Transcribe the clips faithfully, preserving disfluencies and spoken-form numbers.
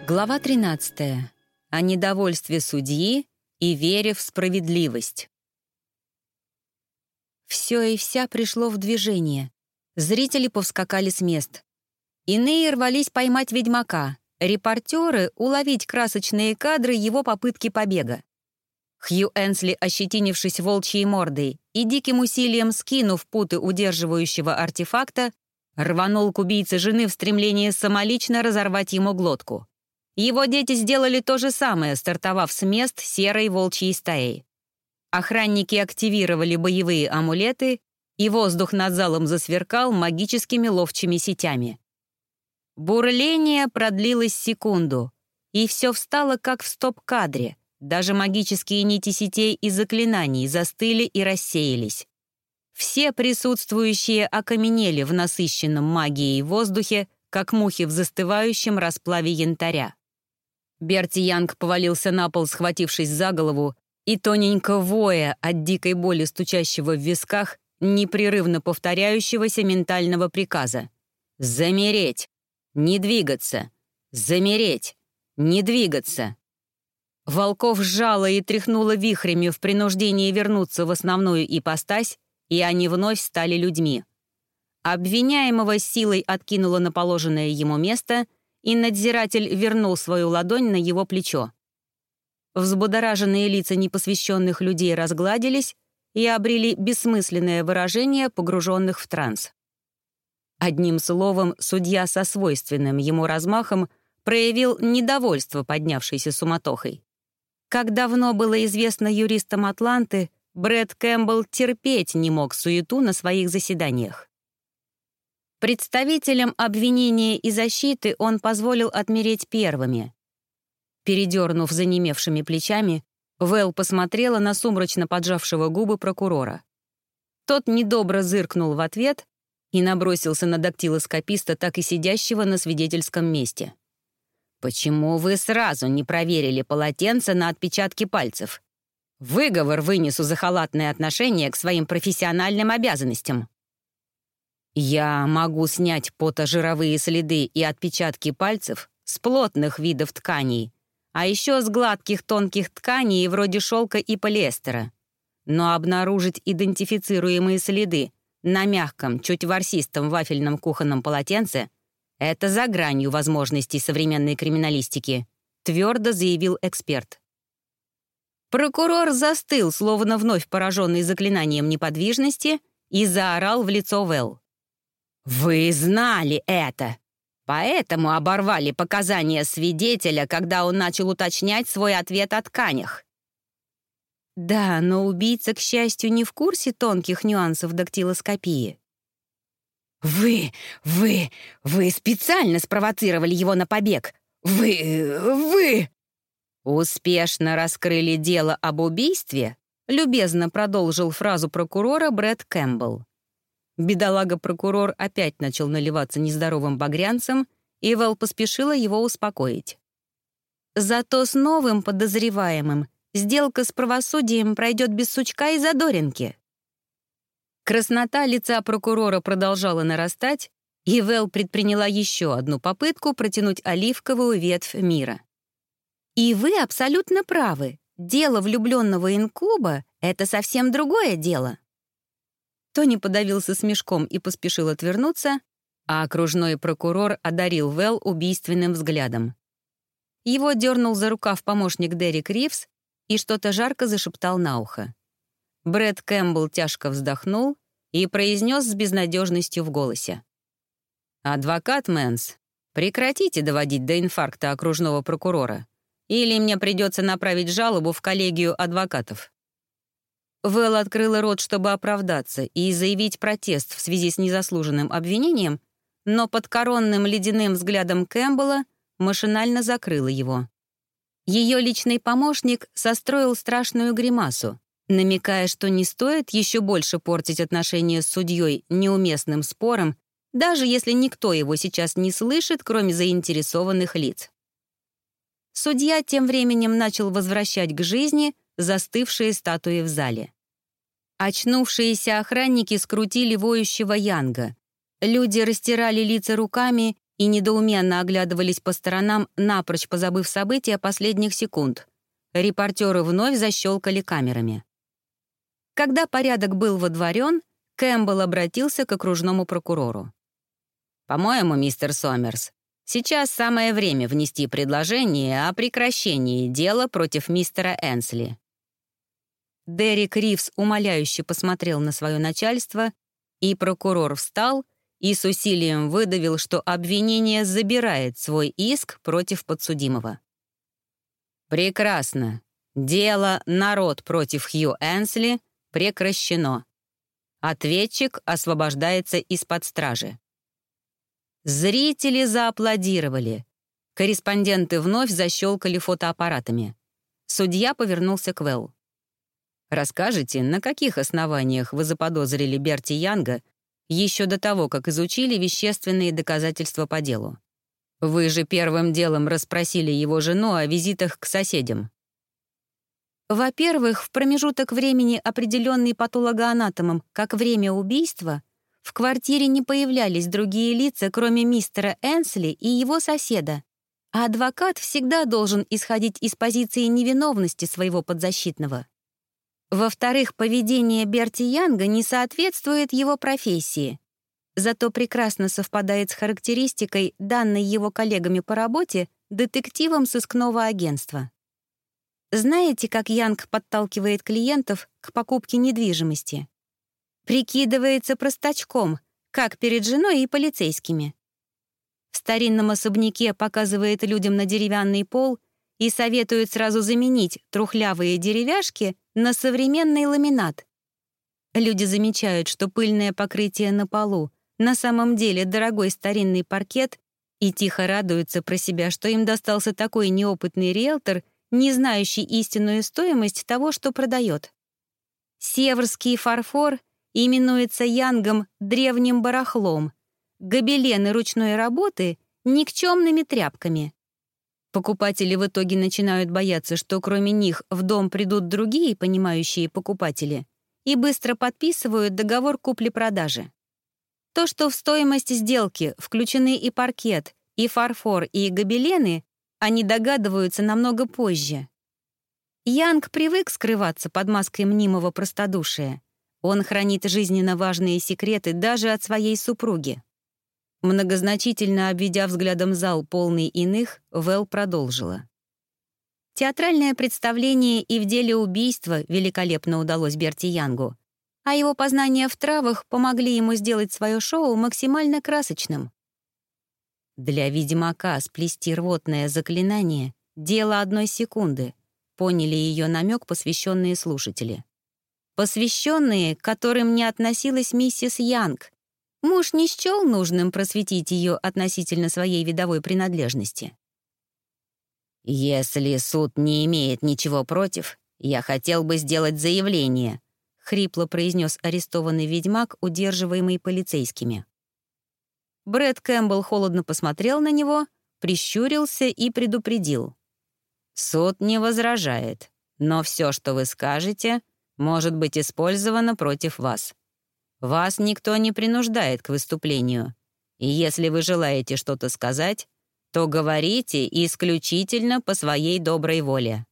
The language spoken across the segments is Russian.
Глава тринадцатая. О недовольстве судьи и вере в справедливость. Все и вся пришло в движение. Зрители повскакали с мест. Иные рвались поймать ведьмака, репортеры — уловить красочные кадры его попытки побега. Хью Энсли, ощетинившись волчьей мордой и диким усилием скинув путы удерживающего артефакта, рванул к убийце жены в стремлении самолично разорвать ему глотку. Его дети сделали то же самое, стартовав с мест серой волчьей стаей. Охранники активировали боевые амулеты, и воздух над залом засверкал магическими ловчими сетями. Бурление продлилось секунду, и все встало как в стоп-кадре. Даже магические нити сетей и заклинаний застыли и рассеялись. Все присутствующие окаменели в насыщенном магией воздухе, как мухи в застывающем расплаве янтаря. Берти Янг повалился на пол, схватившись за голову, и тоненько воя от дикой боли, стучащего в висках, непрерывно повторяющегося ментального приказа. «Замереть! Не двигаться! Замереть! Не двигаться!» Волков сжало и тряхнуло вихрями в принуждении вернуться в основную ипостась, и они вновь стали людьми. Обвиняемого силой откинуло на положенное ему место, и надзиратель вернул свою ладонь на его плечо. Взбудораженные лица непосвященных людей разгладились и обрели бессмысленное выражение погруженных в транс. Одним словом, судья со свойственным ему размахом проявил недовольство поднявшейся суматохой. Как давно было известно юристам Атланты, Брэд Кэмпбелл терпеть не мог суету на своих заседаниях. Представителям обвинения и защиты он позволил отмереть первыми. Передернув занемевшими плечами, Вэл посмотрела на сумрачно поджавшего губы прокурора. Тот недобро зыркнул в ответ и набросился на дактилоскописта, так и сидящего на свидетельском месте. «Почему вы сразу не проверили полотенце на отпечатки пальцев? Выговор вынесу за халатное отношение к своим профессиональным обязанностям». «Я могу снять потожировые следы и отпечатки пальцев с плотных видов тканей, а еще с гладких тонких тканей вроде шелка и полиэстера. Но обнаружить идентифицируемые следы на мягком, чуть ворсистом вафельном кухонном полотенце — это за гранью возможностей современной криминалистики», — твердо заявил эксперт. Прокурор застыл, словно вновь пораженный заклинанием неподвижности, и заорал в лицо Вэл. «Вы знали это, поэтому оборвали показания свидетеля, когда он начал уточнять свой ответ о тканях». Да, но убийца, к счастью, не в курсе тонких нюансов дактилоскопии. «Вы, вы, вы специально спровоцировали его на побег! Вы, вы!» «Успешно раскрыли дело об убийстве», — любезно продолжил фразу прокурора Брэд Кэмпбелл. Бедолага-прокурор опять начал наливаться нездоровым багрянцем, и Вэл поспешила его успокоить. «Зато с новым подозреваемым сделка с правосудием пройдет без сучка и задоринки». Краснота лица прокурора продолжала нарастать, и Вэл предприняла еще одну попытку протянуть оливковую ветвь мира. «И вы абсолютно правы. Дело влюбленного инкуба — это совсем другое дело». Тони подавился смешком и поспешил отвернуться, а окружной прокурор одарил Вэл убийственным взглядом. Его дернул за рукав помощник Дерек Ривз и что-то жарко зашептал на ухо. Брэд Кэмпбелл тяжко вздохнул и произнес с безнадежностью в голосе. «Адвокат Мэнс, прекратите доводить до инфаркта окружного прокурора, или мне придется направить жалобу в коллегию адвокатов». Вэл открыла рот, чтобы оправдаться и заявить протест в связи с незаслуженным обвинением, но под коронным ледяным взглядом Кэмпбелла машинально закрыла его. Ее личный помощник состроил страшную гримасу, намекая, что не стоит еще больше портить отношения с судьей неуместным спором, даже если никто его сейчас не слышит, кроме заинтересованных лиц. Судья тем временем начал возвращать к жизни застывшие статуи в зале. Очнувшиеся охранники скрутили воющего Янга. Люди растирали лица руками и недоуменно оглядывались по сторонам, напрочь позабыв события последних секунд. Репортеры вновь защелкали камерами. Когда порядок был водворен, Кэмпбелл обратился к окружному прокурору. «По-моему, мистер Сомерс, сейчас самое время внести предложение о прекращении дела против мистера Энсли». Дерек Ривз умоляюще посмотрел на свое начальство, и прокурор встал и с усилием выдавил, что обвинение забирает свой иск против подсудимого. «Прекрасно. Дело «Народ против Хью Энсли» прекращено. Ответчик освобождается из-под стражи». Зрители зааплодировали. Корреспонденты вновь защелкали фотоаппаратами. Судья повернулся к Вэлл. «Расскажите, на каких основаниях вы заподозрили Берти Янга еще до того, как изучили вещественные доказательства по делу? Вы же первым делом расспросили его жену о визитах к соседям». Во-первых, в промежуток времени, определенный патологоанатомом как время убийства, в квартире не появлялись другие лица, кроме мистера Энсли и его соседа, а адвокат всегда должен исходить из позиции невиновности своего подзащитного. Во-вторых, поведение Берти Янга не соответствует его профессии, зато прекрасно совпадает с характеристикой, данной его коллегами по работе, детективом сыскного агентства. Знаете, как Янг подталкивает клиентов к покупке недвижимости? Прикидывается простачком, как перед женой и полицейскими. В старинном особняке показывает людям на деревянный пол и советует сразу заменить трухлявые деревяшки на современный ламинат. Люди замечают, что пыльное покрытие на полу на самом деле дорогой старинный паркет, и тихо радуются про себя, что им достался такой неопытный риэлтор, не знающий истинную стоимость того, что продает. Северский фарфор именуется Янгом древним барахлом, гобелены ручной работы — никчемными тряпками. Покупатели в итоге начинают бояться, что кроме них в дом придут другие понимающие покупатели, и быстро подписывают договор купли-продажи. То, что в стоимость сделки включены и паркет, и фарфор, и гобелены, они догадываются намного позже. Янг привык скрываться под маской мнимого простодушия. Он хранит жизненно важные секреты даже от своей супруги. Многозначительно обведя взглядом зал, полный иных, Вэлл продолжила. Театральное представление и в деле убийства великолепно удалось Берти Янгу, а его познания в травах помогли ему сделать свое шоу максимально красочным. Для ведьмака сплести рвотное заклинание — дело одной секунды, поняли ее намек посвященные слушатели. Посвященные, к которым не относилась миссис Янг. Муж не счел нужным просветить ее относительно своей видовой принадлежности. «Если суд не имеет ничего против, я хотел бы сделать заявление», — хрипло произнес арестованный ведьмак, удерживаемый полицейскими. Брэд Кэмпбелл холодно посмотрел на него, прищурился и предупредил. «Суд не возражает, но все, что вы скажете, может быть использовано против вас. Вас никто не принуждает к выступлению, и если вы желаете что-то сказать, то говорите исключительно по своей доброй воле».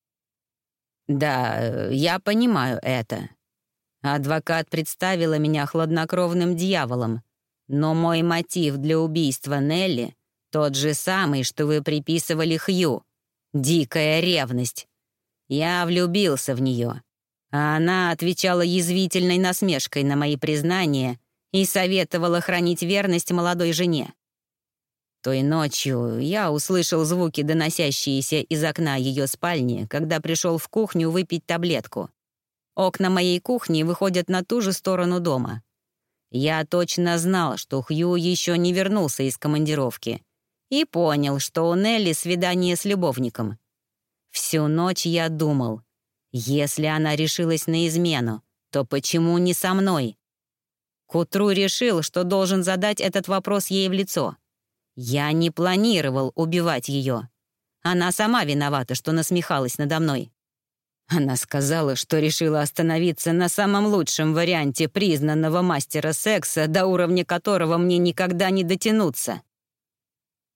«Да, я понимаю это. Адвокат представила меня хладнокровным дьяволом, но мой мотив для убийства Нелли тот же самый, что вы приписывали Хью. Дикая ревность. Я влюбился в нее, а она отвечала язвительной насмешкой на мои признания и советовала хранить верность молодой жене. Той ночью я услышал звуки, доносящиеся из окна ее спальни, когда пришел в кухню выпить таблетку. Окна моей кухни выходят на ту же сторону дома. Я точно знал, что Хью еще не вернулся из командировки, и понял, что у Нелли свидание с любовником. Всю ночь я думал, если она решилась на измену, то почему не со мной? К утру решил, что должен задать этот вопрос ей в лицо. Я не планировал убивать ее. Она сама виновата, что насмехалась надо мной. Она сказала, что решила остановиться на самом лучшем варианте признанного мастера секса, до уровня которого мне никогда не дотянуться.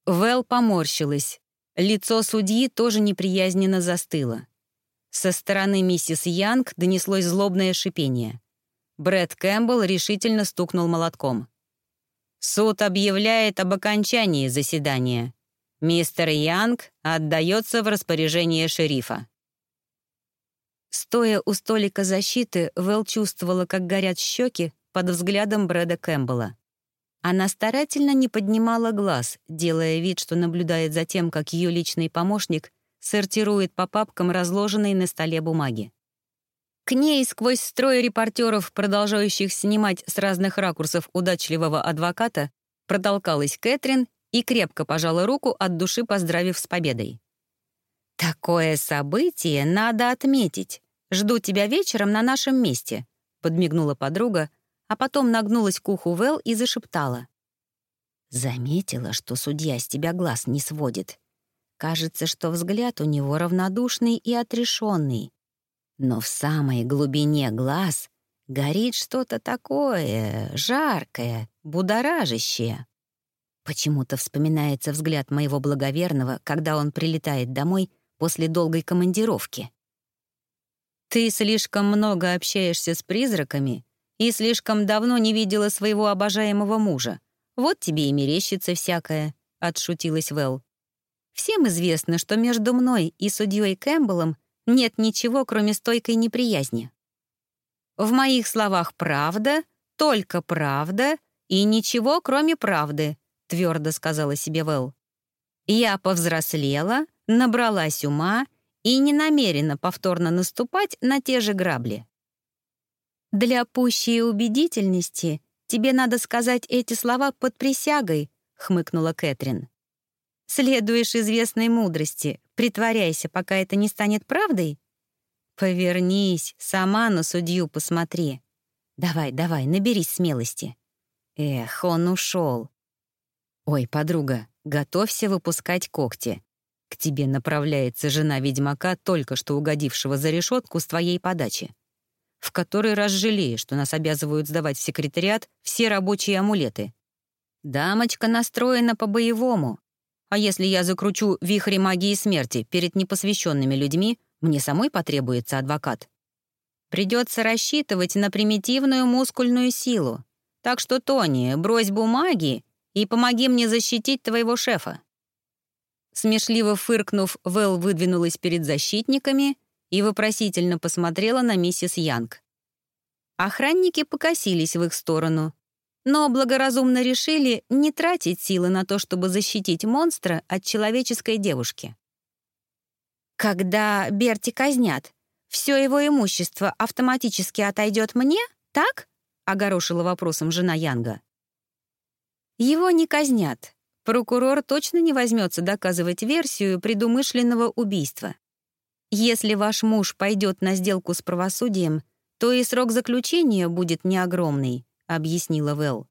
Вэл поморщилась. Лицо судьи тоже неприязненно застыло. Со стороны миссис Янг донеслось злобное шипение. Брэд Кэмпбелл решительно стукнул молотком. «Суд объявляет об окончании заседания. Мистер Янг отдается в распоряжение шерифа». Стоя у столика защиты, Вэл чувствовала, как горят щеки под взглядом Брэда Кэмпбелла. Она старательно не поднимала глаз, делая вид, что наблюдает за тем, как ее личный помощник сортирует по папкам разложенные на столе бумаги. К ней сквозь строй репортеров, продолжающих снимать с разных ракурсов удачливого адвоката, протолкалась Кэтрин и крепко пожала руку, от души поздравив с победой. «Такое событие надо отметить. Жду тебя вечером на нашем месте», — подмигнула подруга, а потом нагнулась к уху Вэл и зашептала. «Заметила, что судья с тебя глаз не сводит. Кажется, что взгляд у него равнодушный и отрешенный. Но в самой глубине глаз горит что-то такое жаркое, будоражащее. Почему-то вспоминается взгляд моего благоверного, когда он прилетает домой после долгой командировки». «Ты слишком много общаешься с призраками и слишком давно не видела своего обожаемого мужа. Вот тебе и мерещится всякое», — отшутилась Вэл. «Всем известно, что между мной и судьей Кэмпбеллом нет ничего, кроме стойкой неприязни. В моих словах правда, только правда и ничего, кроме правды», — твердо сказала себе Вэл. «Я повзрослела, набралась ума и не намерена повторно наступать на те же грабли». «Для пущей убедительности тебе надо сказать эти слова под присягой», — хмыкнула Кэтрин. «Следуешь известной мудрости, притворяйся, пока это не станет правдой. Повернись, сама на судью посмотри. Давай, давай, наберись смелости». Эх, он ушел. «Ой, подруга, готовься выпускать когти. К тебе направляется жена ведьмака, только что угодившего за решетку с твоей подачи. В который раз жалею, что нас обязывают сдавать в секретариат все рабочие амулеты. Дамочка настроена по-боевому. А если я закручу вихри магии смерти перед непосвященными людьми, мне самой потребуется адвокат. Придется рассчитывать на примитивную мускульную силу. Так что, Тони, брось бумаги и помоги мне защитить твоего шефа». Смешливо фыркнув, Вэл выдвинулась перед защитниками и вопросительно посмотрела на миссис Янг. Охранники покосились в их сторону, но благоразумно решили не тратить силы на то, чтобы защитить монстра от человеческой девушки. «Когда Берти казнят, все его имущество автоматически отойдет мне, так?» — огорошила вопросом жена Янга. «Его не казнят. Прокурор точно не возьмется доказывать версию предумышленного убийства. Если ваш муж пойдет на сделку с правосудием, то и срок заключения будет не огромный», — объяснила Вэл.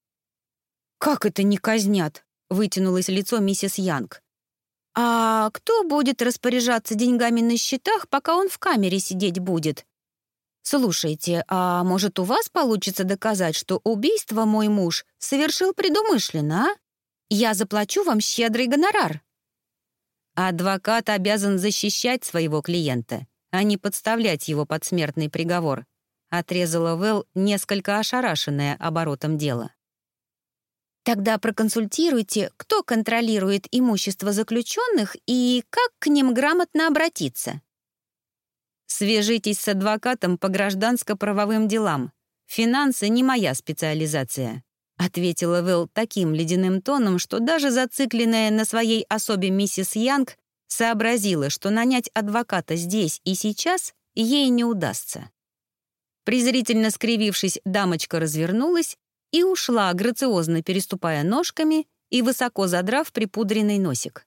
«Как это не казнят?» — вытянулось лицо миссис Янг. «А кто будет распоряжаться деньгами на счетах, пока он в камере сидеть будет? Слушайте, а может, у вас получится доказать, что убийство мой муж совершил предумышленно, а? Я заплачу вам щедрый гонорар». «Адвокат обязан защищать своего клиента, а не подставлять его под смертный приговор», отрезала Вэл, несколько ошарашенная оборотом дела. «Тогда проконсультируйте, кто контролирует имущество заключенных и как к ним грамотно обратиться». «Свяжитесь с адвокатом по гражданско-правовым делам. Финансы не моя специализация», ответила Вэл таким ледяным тоном, что даже зацикленная на своей особе миссис Янг сообразила, что нанять адвоката здесь и сейчас ей не удастся. Презрительно скривившись, дамочка развернулась и ушла, грациозно переступая ножками и высоко задрав припудренный носик.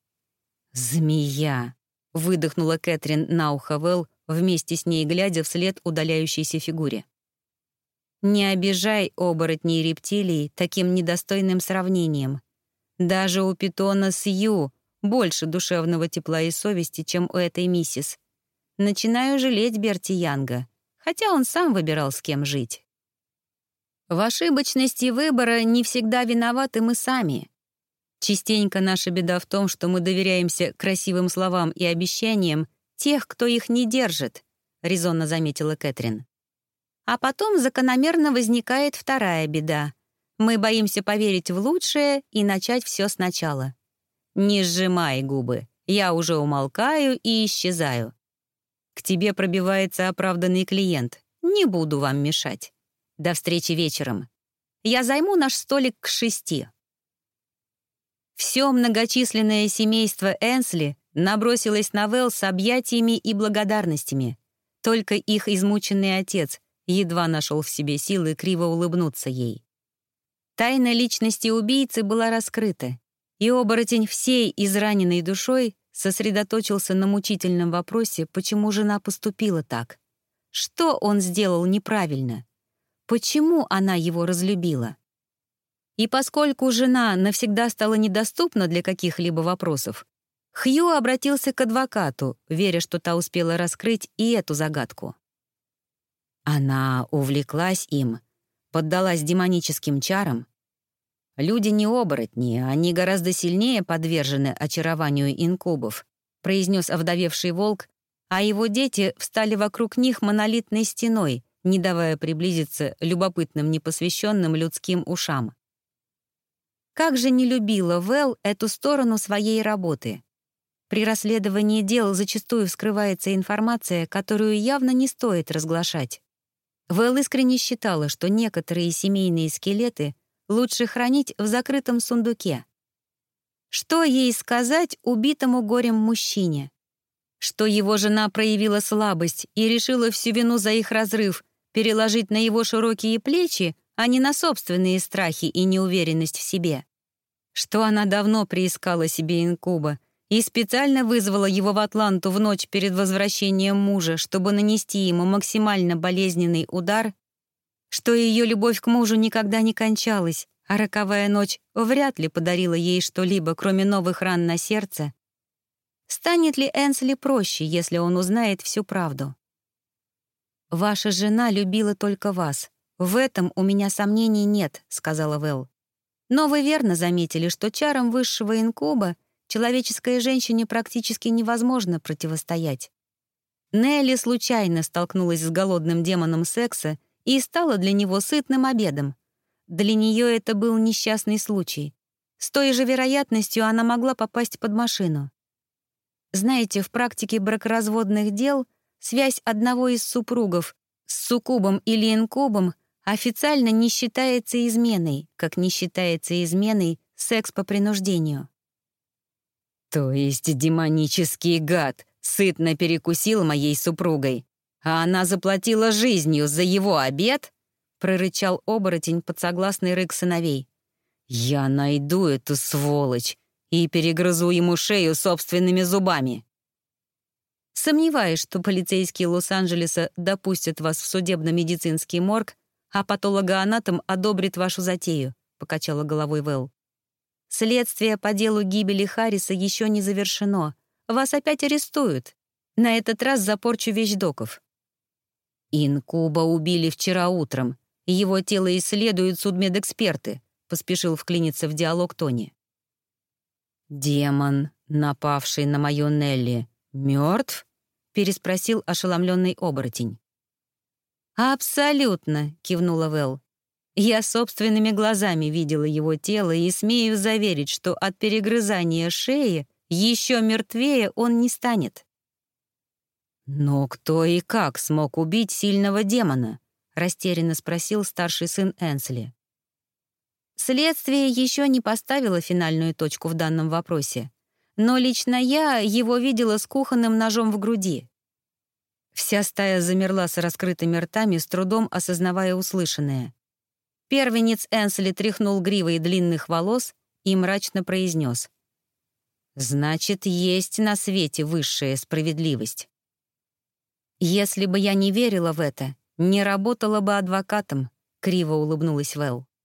«Змея!» — выдохнула Кэтрин на ухо Вэл, вместе с ней глядя вслед удаляющейся фигуре. «Не обижай оборотней и рептилий таким недостойным сравнением. Даже у питона Сью больше душевного тепла и совести, чем у этой миссис. Начинаю жалеть Берти Янга, хотя он сам выбирал, с кем жить. В ошибочности выбора не всегда виноваты мы сами. Частенько наша беда в том, что мы доверяемся красивым словам и обещаниям тех, кто их не держит, резонно заметила Кэтрин. А потом закономерно возникает вторая беда. Мы боимся поверить в лучшее и начать все сначала. Не сжимай губы, я уже умолкаю и исчезаю. К тебе пробивается оправданный клиент. Не буду вам мешать. До встречи вечером. Я займу наш столик к шести. Все многочисленное семейство Энсли набросилось на Вэл с объятиями и благодарностями. Только их измученный отец едва нашел в себе силы криво улыбнуться ей. Тайна личности убийцы была раскрыта, и оборотень всей израненной душой сосредоточился на мучительном вопросе, почему жена поступила так. Что он сделал неправильно? Почему она его разлюбила? И поскольку жена навсегда стала недоступна для каких-либо вопросов, Хью обратился к адвокату, веря, что та успела раскрыть и эту загадку. Она увлеклась им, поддалась демоническим чарам. Люди не оборотни, они гораздо сильнее подвержены очарованию инкубов, произнес овдовевший волк, а его дети встали вокруг них монолитной стеной, не давая приблизиться любопытным непосвященным людским ушам. Как же не любила Вэл эту сторону своей работы. При расследовании дел зачастую вскрывается информация, которую явно не стоит разглашать. Вэл искренне считала, что некоторые семейные скелеты лучше хранить в закрытом сундуке. Что ей сказать убитому горем мужчине? Что его жена проявила слабость и решила всю вину за их разрыв переложить на его широкие плечи, а не на собственные страхи и неуверенность в себе. Что она давно приискала себе инкуба и специально вызвала его в Атланту в ночь перед возвращением мужа, чтобы нанести ему максимально болезненный удар, что ее любовь к мужу никогда не кончалась, а роковая ночь вряд ли подарила ей что-либо, кроме новых ран на сердце. Станет ли Энсли проще, если он узнает всю правду? «Ваша жена любила только вас. В этом у меня сомнений нет», — сказала Вэл. «Но вы верно заметили, что чарам высшего инкуба человеческой женщине практически невозможно противостоять. Нелли случайно столкнулась с голодным демоном секса и стала для него сытным обедом. Для нее это был несчастный случай. С той же вероятностью она могла попасть под машину. Знаете, в практике бракоразводных дел связь одного из супругов с суккубом или инкубом официально не считается изменой, как не считается изменой секс по принуждению. То есть демонический гад сытно перекусил моей супругой, а она заплатила жизнью за его обед? Прорычал оборотень под согласный рык сыновей. Я найду эту сволочь и перегрызу ему шею собственными зубами. Сомневаюсь, что полицейские Лос-Анджелеса допустят вас в судебно-медицинский морг, а патологоанатом одобрит вашу затею, покачала головой Вэл. Следствие по делу гибели Харриса еще не завершено. Вас опять арестуют. На этот раз за порчу вещдоков. Инкуба убили вчера утром. Его тело исследуют судмедэксперты, поспешил вклиниться в диалог Тони. «Демон, напавший на мою Нелли, мертв?» — переспросил ошеломленный оборотень. «Абсолютно», — кивнула Вэл. «Я собственными глазами видела его тело и смею заверить, что от перегрызания шеи еще мертвее он не станет». «Но кто и как смог убить сильного демона?» — растерянно спросил старший сын Энсли. Следствие еще не поставило финальную точку в данном вопросе, но лично я его видела с кухонным ножом в груди. Вся стая замерла с раскрытыми ртами, с трудом осознавая услышанное. Первенец Энсли тряхнул гривой длинных волос и мрачно произнес: «Значит, есть на свете высшая справедливость». «Если бы я не верила в это, не работала бы адвокатом», — криво улыбнулась Вэл.